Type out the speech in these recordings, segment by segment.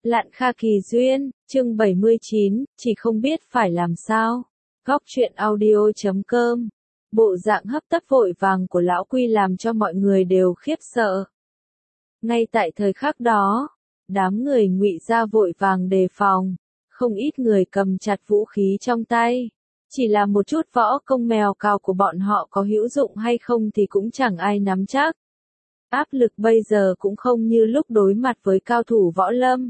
Lạn Kha Kỳ Duyên, chương 79, chỉ không biết phải làm sao. Góc truyện audio.com. Bộ dạng hấp tấp vội vàng của lão Quy làm cho mọi người đều khiếp sợ. Ngay tại thời khắc đó, đám người Ngụy gia vội vàng đề phòng, không ít người cầm chặt vũ khí trong tay. Chỉ là một chút võ công mèo cào của bọn họ có hữu dụng hay không thì cũng chẳng ai nắm chắc. Áp lực bây giờ cũng không như lúc đối mặt với cao thủ võ lâm.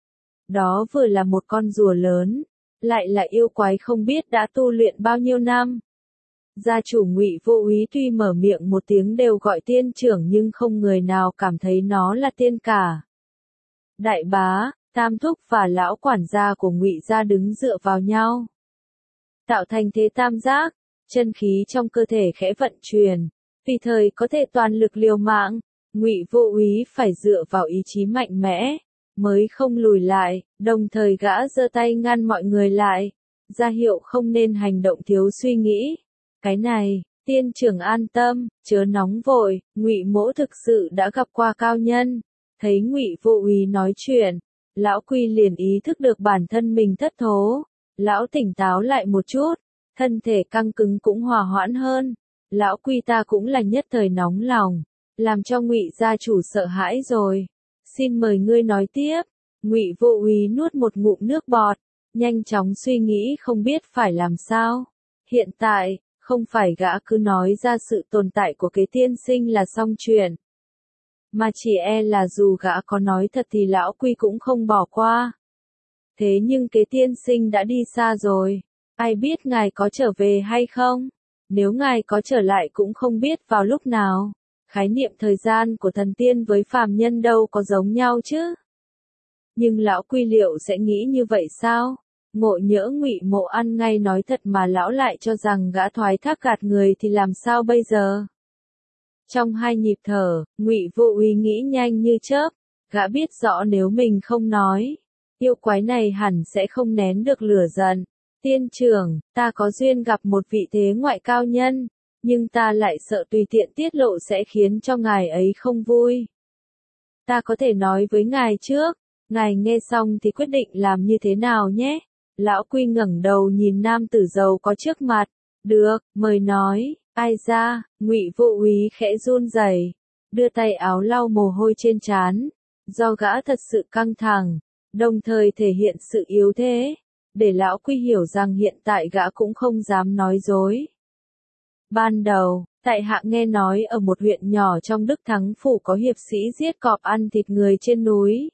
Đó vừa là một con rùa lớn, lại là yêu quái không biết đã tu luyện bao nhiêu năm. Gia chủ Ngụy Vô Úy tuy mở miệng một tiếng đều gọi tiên trưởng nhưng không người nào cảm thấy nó là tiên cả. Đại bá, Tam Thúc và lão quản gia của Ngụy gia đứng dựa vào nhau, tạo thành thế tam giác, chân khí trong cơ thể khẽ vận chuyển, vì thời có thể toàn lực liều mạng. Ngụy Vô Úy phải dựa vào ý chí mạnh mẽ mới không lùi lại, đồng thời gã giơ tay ngăn mọi người lại, ra hiệu không nên hành động thiếu suy nghĩ. Cái này, tiên trưởng an tâm, chớ nóng vội, Ngụy mỗ thực sự đã gặp qua cao nhân. Thấy Ngụy Vô Úy nói chuyện, lão Quy liền ý thức được bản thân mình thất thố, lão tỉnh táo lại một chút, thân thể căng cứng cũng hòa hoãn hơn. Lão Quy ta cũng là nhất thời nóng lòng, làm cho Ngụy gia chủ sợ hãi rồi. Xin mời ngươi nói tiếp. Ngụy Vô Úy nuốt một ngụm nước bọt, nhanh chóng suy nghĩ không biết phải làm sao. Hiện tại, không phải gã cứ nói ra sự tồn tại của kế tiên sinh là xong chuyện, mà chỉ e là dù gã có nói thật thì lão Quy cũng không bỏ qua. Thế nhưng kế tiên sinh đã đi xa rồi, ai biết ngài có trở về hay không? Nếu ngài có trở lại cũng không biết vào lúc nào. Khái niệm thời gian của thần tiên với phàm nhân đâu có giống nhau chứ. Nhưng lão Quy liệu sẽ nghĩ như vậy sao? Ngộ nhỡ Ngụy mộ ăn ngay nói thật mà lão lại cho rằng gã thoái thác gạt người thì làm sao bây giờ? Trong hai nhịp thở, Ngụy Vô Úy nghĩ nhanh như chớp, gã biết rõ nếu mình không nói, yêu quái này hẳn sẽ không nén được lửa giận. Tiên trưởng, ta có duyên gặp một vị thế ngoại cao nhân, nhưng ta lại sợ tùy tiện tiết lộ sẽ khiến cho ngài ấy không vui. Ta có thể nói với ngài trước, ngài nghe xong thì quyết định làm như thế nào nhé. Lão Quy ngẩng đầu nhìn nam tử giàu có trước mặt. Được, mời nói. Ai ra? Ngụy Vô Úy khẽ run rẩy, đưa tay áo lau mồ hôi trên trán, do gã thật sự căng thẳng, đồng thời thể hiện sự yếu thế, để lão Quy hiểu rằng hiện tại gã cũng không dám nói dối. Ban đầu, tại hạ nghe nói ở một huyện nhỏ trong Đức Thắng phủ có hiệp sĩ giết cọp ăn thịt người trên núi,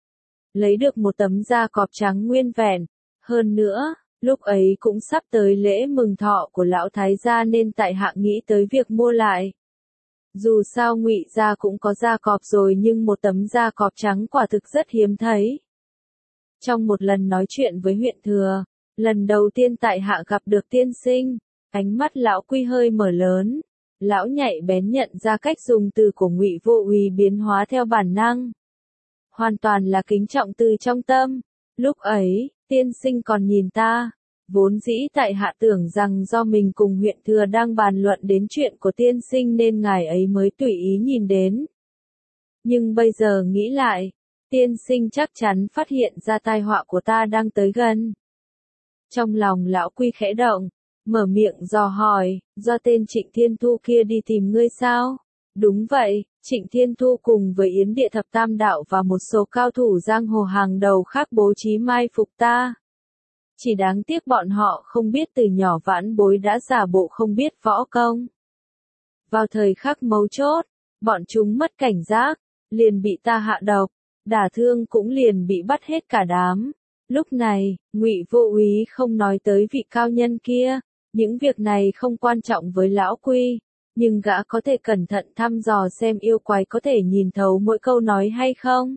lấy được một tấm da cọp trắng nguyên vẹn. Hơn nữa, lúc ấy cũng sắp tới lễ mừng thọ của lão thái gia nên tại hạ nghĩ tới việc mua lại. Dù sao Ngụy gia cũng có da cọp rồi nhưng một tấm da cọp trắng quả thực rất hiếm thấy. Trong một lần nói chuyện với huyện thừa, lần đầu tiên tại hạ gặp được tiên sinh, ánh mắt lão Quy hơi mở lớn, lão nhạy bén nhận ra cách dùng từ của Ngụy Vô Úy biến hóa theo bản năng. Hoàn toàn là kính trọng từ trong tâm. Lúc ấy, tiên sinh còn nhìn ta. Vốn dĩ tại hạ tưởng rằng do mình cùng huyện thừa đang bàn luận đến chuyện của tiên sinh nên ngài ấy mới tùy ý nhìn đến. Nhưng bây giờ nghĩ lại, tiên sinh chắc chắn phát hiện ra tai họa của ta đang tới gần. Trong lòng lão Quy khẽ động, mở miệng dò hỏi, do tên Trịnh Thiên Thu kia đi tìm ngươi sao? Đúng vậy, Trịnh Thiên Thu cùng với Yến Địa Thập Tam Đạo và một số cao thủ giang hồ hàng đầu khác bố trí mai phục ta. Chỉ đáng tiếc bọn họ không biết từ nhỏ vãn bối đã giả bộ không biết võ công. Vào thời khắc mấu chốt, bọn chúng mất cảnh giác, liền bị ta hạ độc, đả thương cũng liền bị bắt hết cả đám. Lúc này, Ngụy Vô Úy không nói tới vị cao nhân kia, những việc này không quan trọng với lão Quy, nhưng gã có thể cẩn thận thăm dò xem yêu quái có thể nhìn thấu mỗi câu nói hay không.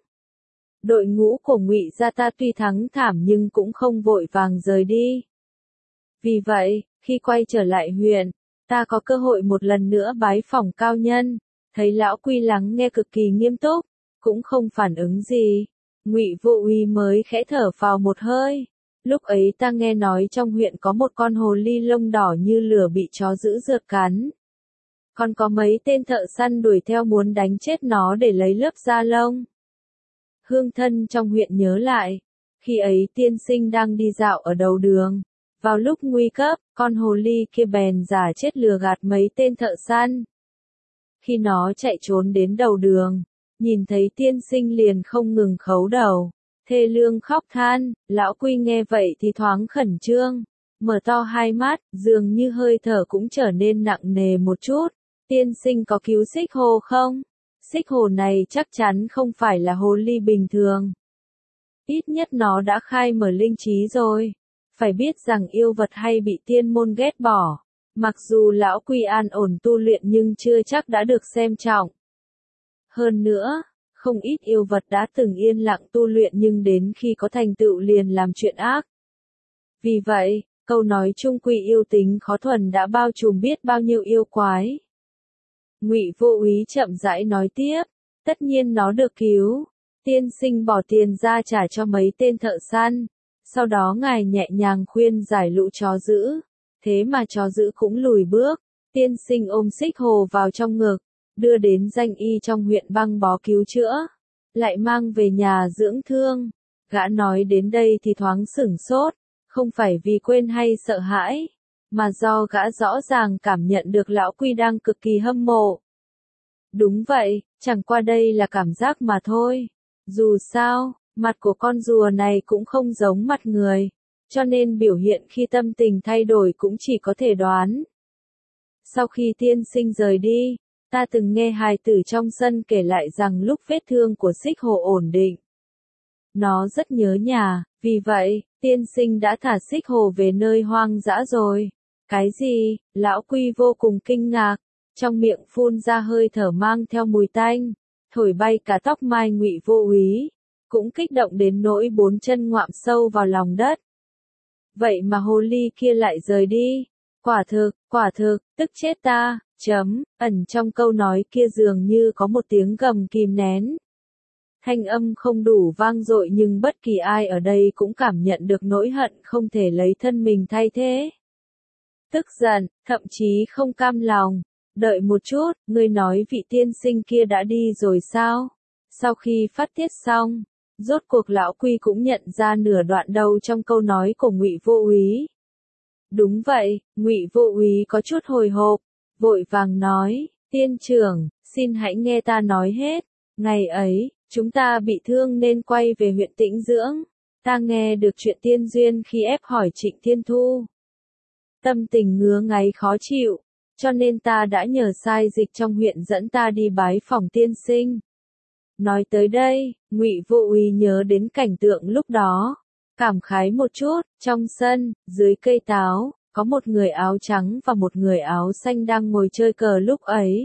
Đội ngũ của Ngụy gia ta tuy thắng thảm nhưng cũng không vội vàng rời đi. Vì vậy, khi quay trở lại huyện, ta có cơ hội một lần nữa bái phỏng cao nhân, thấy lão Quy lắng nghe cực kỳ nghiêm túc, cũng không phản ứng gì. Ngụy Vô Úy mới khẽ thở phào một hơi. Lúc ấy ta nghe nói trong huyện có một con hồ ly lông đỏ như lửa bị chó dữ rượt cắn. Còn có mấy tên thợ săn đuổi theo muốn đánh chết nó để lấy lớp da lông. Hương thân trong huyện nhớ lại, khi ấy tiên sinh đang đi dạo ở đầu đường. Vào lúc nguy cấp, con hồ ly kia bèn giả chết lừa gạt mấy tên thợ săn. Khi nó chạy trốn đến đầu đường, nhìn thấy tiên sinh liền không ngừng khấu đầu, thê lương khóc than. Lão Quy nghe vậy thì thoáng khẩn trương, mở to hai mắt, dường như hơi thở cũng trở nên nặng nề một chút. Tiên sinh có cứu xích hồ không? Xích hồ này chắc chắn không phải là hồ ly bình thường. Ít nhất nó đã khai mở linh trí rồi. Phải biết rằng yêu vật hay bị tiên môn ghét bỏ. Mặc dù lão Quy an ổn tu luyện nhưng chưa chắc đã được xem trọng. Hơn nữa, không ít yêu vật đã từng yên lặng tu luyện nhưng đến khi có thành tựu liền làm chuyện ác. Vì vậy, câu nói chung quy yêu tính khó thuần đã bao trùm biết bao nhiêu yêu quái. Ngụy Vô Úy chậm rãi nói tiếp, tất nhiên nó được cứu. Tiên sinh bỏ tiền ra trả cho mấy tên thợ săn. Sau đó ngài nhẹ nhàng khuyên giải lũ chó dữ. Thế mà chó dữ cũng lùi bước. Tiên sinh ôm xích hồ vào trong ngực, đưa đến danh y trong huyện băng bó cứu chữa, lại mang về nhà dưỡng thương. Gã nói đến đây thì thoáng sửng sốt, không phải vì quên hay sợ hãi, mà do gã rõ ràng cảm nhận được lão Quy đang cực kỳ hâm mộ. Đúng vậy, chẳng qua đây là cảm giác mà thôi. Dù sao, mặt của con rùa này cũng không giống mặt người, cho nên biểu hiện khi tâm tình thay đổi cũng chỉ có thể đoán. Sau khi tiên sinh rời đi, ta từng nghe hài tử trong sân kể lại rằng lúc vết thương của xích hồ ổn định, nó rất nhớ nhà, vì vậy, tiên sinh đã thả xích hồ về nơi hoang dã rồi. Cái gì? Lão Quy vô cùng kinh ngạc, trong miệng phun ra hơi thở mang theo mùi tanh, thổi bay cả tóc mai. Ngụy Vô Úy cũng kích động đến nỗi bốn chân ngoạm sâu vào lòng đất. Vậy mà hồ ly kia lại rời đi. Quả thực, tức chết ta. Ẩn trong câu nói kia dường như có một tiếng gầm kìm nén. Thanh âm không đủ vang dội nhưng bất kỳ ai ở đây cũng cảm nhận được nỗi hận không thể lấy thân mình thay thế. Tức giận, thậm chí không cam lòng. Đợi một chút, ngươi nói vị tiên sinh kia đã đi rồi sao? Sau khi phát tiết xong, rốt cuộc lão Quy cũng nhận ra nửa đoạn đầu trong câu nói của Ngụy Vô Úy. Đúng vậy, Ngụy Vô Úy có chút hồi hộp, vội vàng nói, tiên trưởng, xin hãy nghe ta nói hết. Ngày ấy, chúng ta bị thương nên quay về huyện Tĩnh dưỡng. Ta nghe được chuyện tiên duyên khi ép hỏi Trịnh Thiên Thu. Tâm tình ngứa ngáy khó chịu, cho nên ta đã nhờ sai dịch trong huyện dẫn ta đi bái phỏng tiên sinh. Nói tới đây, Ngụy Vô Úy nhớ đến cảnh tượng lúc đó, cảm khái một chút. Trong sân, dưới cây táo, có một người áo trắng và một người áo xanh đang ngồi chơi cờ lúc ấy.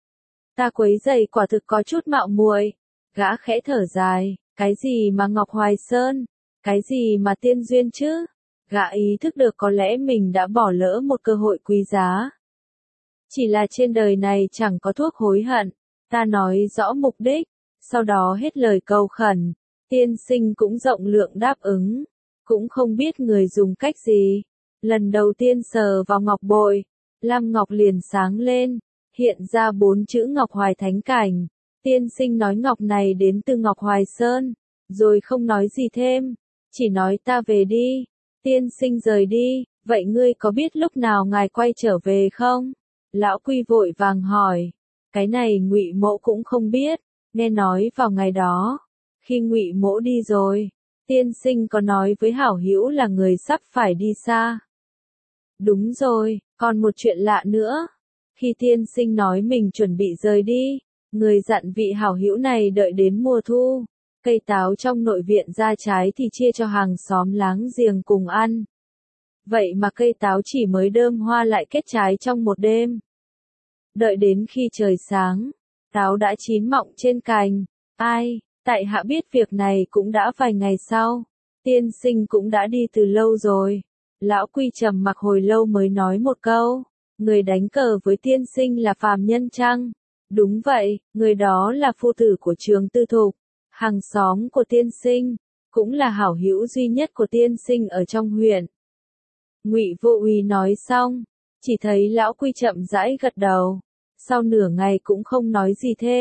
Ta quấy rầy quả thực có chút mạo muội. Gã khẽ thở dài, cái gì mà Ngọc Hoài Sơn, cái gì mà tiên duyên chứ? Gã ý thức được có lẽ mình đã bỏ lỡ một cơ hội quý giá. Chỉ là trên đời này chẳng có thuốc hối hận. Ta nói rõ mục đích, sau đó hết lời cầu khẩn. Tiên sinh cũng rộng lượng đáp ứng, cũng không biết người dùng cách gì. Lần đầu tiên sờ vào ngọc bội, lam ngọc liền sáng lên, hiện ra 4 chữ Ngọc Hoài Thánh Cảnh. Tiên sinh nói ngọc này đến từ Ngọc Hoài Sơn, rồi không nói gì thêm, chỉ nói ta về đi. Tiên sinh rời đi, vậy ngươi có biết lúc nào ngài quay trở về không? Lão Quy vội vàng hỏi. Cái này Ngụy Mỗ cũng không biết, nghe nói vào ngày đó, khi Ngụy Mỗ đi rồi, tiên sinh có nói với hảo hữu là người sắp phải đi xa. Đúng rồi, còn một chuyện lạ nữa. Khi tiên sinh nói mình chuẩn bị rời đi, người dặn vị hảo hữu này đợi đến mùa thu, cây táo trong nội viện ra trái thì chia cho hàng xóm láng giềng cùng ăn. Vậy mà cây táo chỉ mới đơm hoa lại kết trái trong một đêm. Đợi đến khi trời sáng, táo đã chín mọng trên cành. Ai, tại hạ biết việc này cũng đã vài ngày sau. Tiên sinh cũng đã đi từ lâu rồi. Lão Quy trầm mặc hồi lâu mới nói một câu. Người đánh cờ với tiên sinh là phàm nhân chăng? Đúng vậy, người đó là phu tử của Trường Tư Thục, hàng xóm của tiên sinh, cũng là hảo hữu duy nhất của tiên sinh ở trong huyện. Ngụy Vô Úy nói xong, chỉ thấy lão Quy chậm rãi gật đầu, sau nửa ngày cũng không nói gì thêm.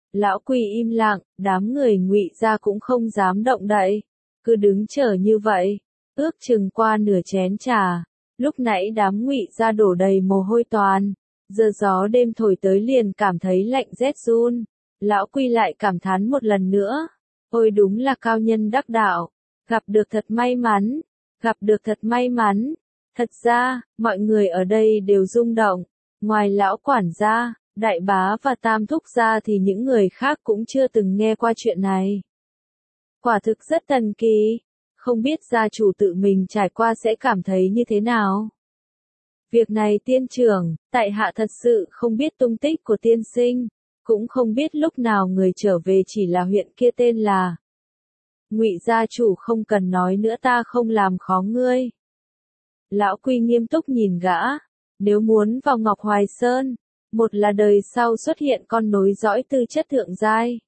Lão Quy im lặng, đám người Ngụy gia cũng không dám động đậy, cứ đứng chờ như vậy, ước chừng qua nửa chén trà. Lúc nãy đám Ngụy gia đổ đầy mồ hôi toàn, giờ gió đêm thổi tới liền cảm thấy lạnh rét run. Lão Quy lại cảm thán một lần nữa, ôi đúng là cao nhân đắc đạo, gặp được thật may mắn, gặp được thật may mắn. Thật ra, mọi người ở đây đều rung động, ngoài lão quản gia, đại bá và tam thúc gia thì những người khác cũng chưa từng nghe qua chuyện này. Quả thực rất thần kỳ, không biết gia chủ tự mình trải qua sẽ cảm thấy như thế nào. Việc này tiên trưởng, tại hạ thật sự không biết tung tích của tiên sinh, cũng không biết lúc nào người trở về, chỉ là huyện kia tên là. Ngụy gia chủ không cần nói nữa, ta không làm khó ngươi. Lão Quy nghiêm túc nhìn gã, nếu muốn vào Ngọc Hoài Sơn, một là đời sau xuất hiện con nối dõi tư chất thượng giai,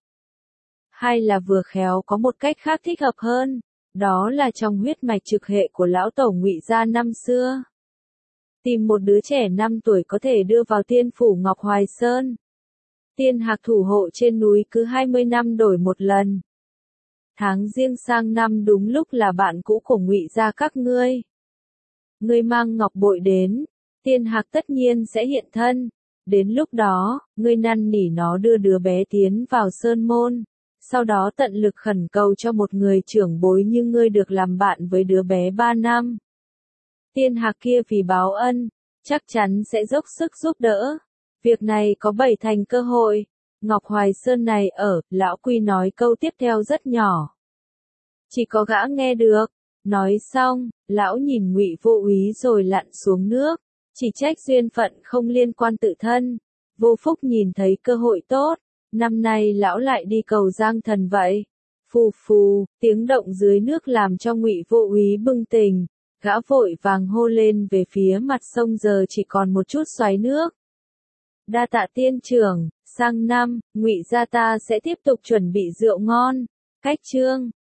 hai là vừa khéo có một cách khác thích hợp hơn, đó là trong huyết mạch trực hệ của lão tổ Ngụy gia năm xưa. Tìm một đứa trẻ 5 tuổi có thể đưa vào tiên phủ Ngọc Hoài Sơn. Tiên hạc thủ hộ trên núi cứ 20 năm đổi một lần. Tháng Giêng sang năm đúng lúc là bạn cũ của Ngụy gia các ngươi. Ngươi mang ngọc bội đến, tiên hạc tất nhiên sẽ hiện thân. Đến lúc đó, ngươi năn nỉ nó đưa đứa bé tiến vào sơn môn. Sau đó tận lực khẩn cầu cho một người trưởng bối như ngươi được làm bạn với đứa bé 3 năm. Tiên hạc kia vì báo ân, chắc chắn sẽ dốc sức giúp đỡ. Việc này có 7 thành cơ hội. Ngọc Hoài Sơn này ở, lão Quy nói câu tiếp theo rất nhỏ. Chỉ có gã nghe được. Nói xong, lão nhìn Ngụy Vô Úy rồi lặn xuống nước. Chỉ trách duyên phận không liên quan tự thân. Vô Phúc nhìn thấy cơ hội tốt. Năm nay lão lại đi cầu Giang Thần vậy. Phù phù, tiếng động dưới nước làm cho Ngụy Vô Úy bừng tỉnh. Gã vội vàng hô lên về phía mặt sông, giờ chỉ còn một chút xoáy nước. Đa tạ tiên trưởng, sang năm, Ngụy gia ta sẽ tiếp tục chuẩn bị rượu ngon. Cách chương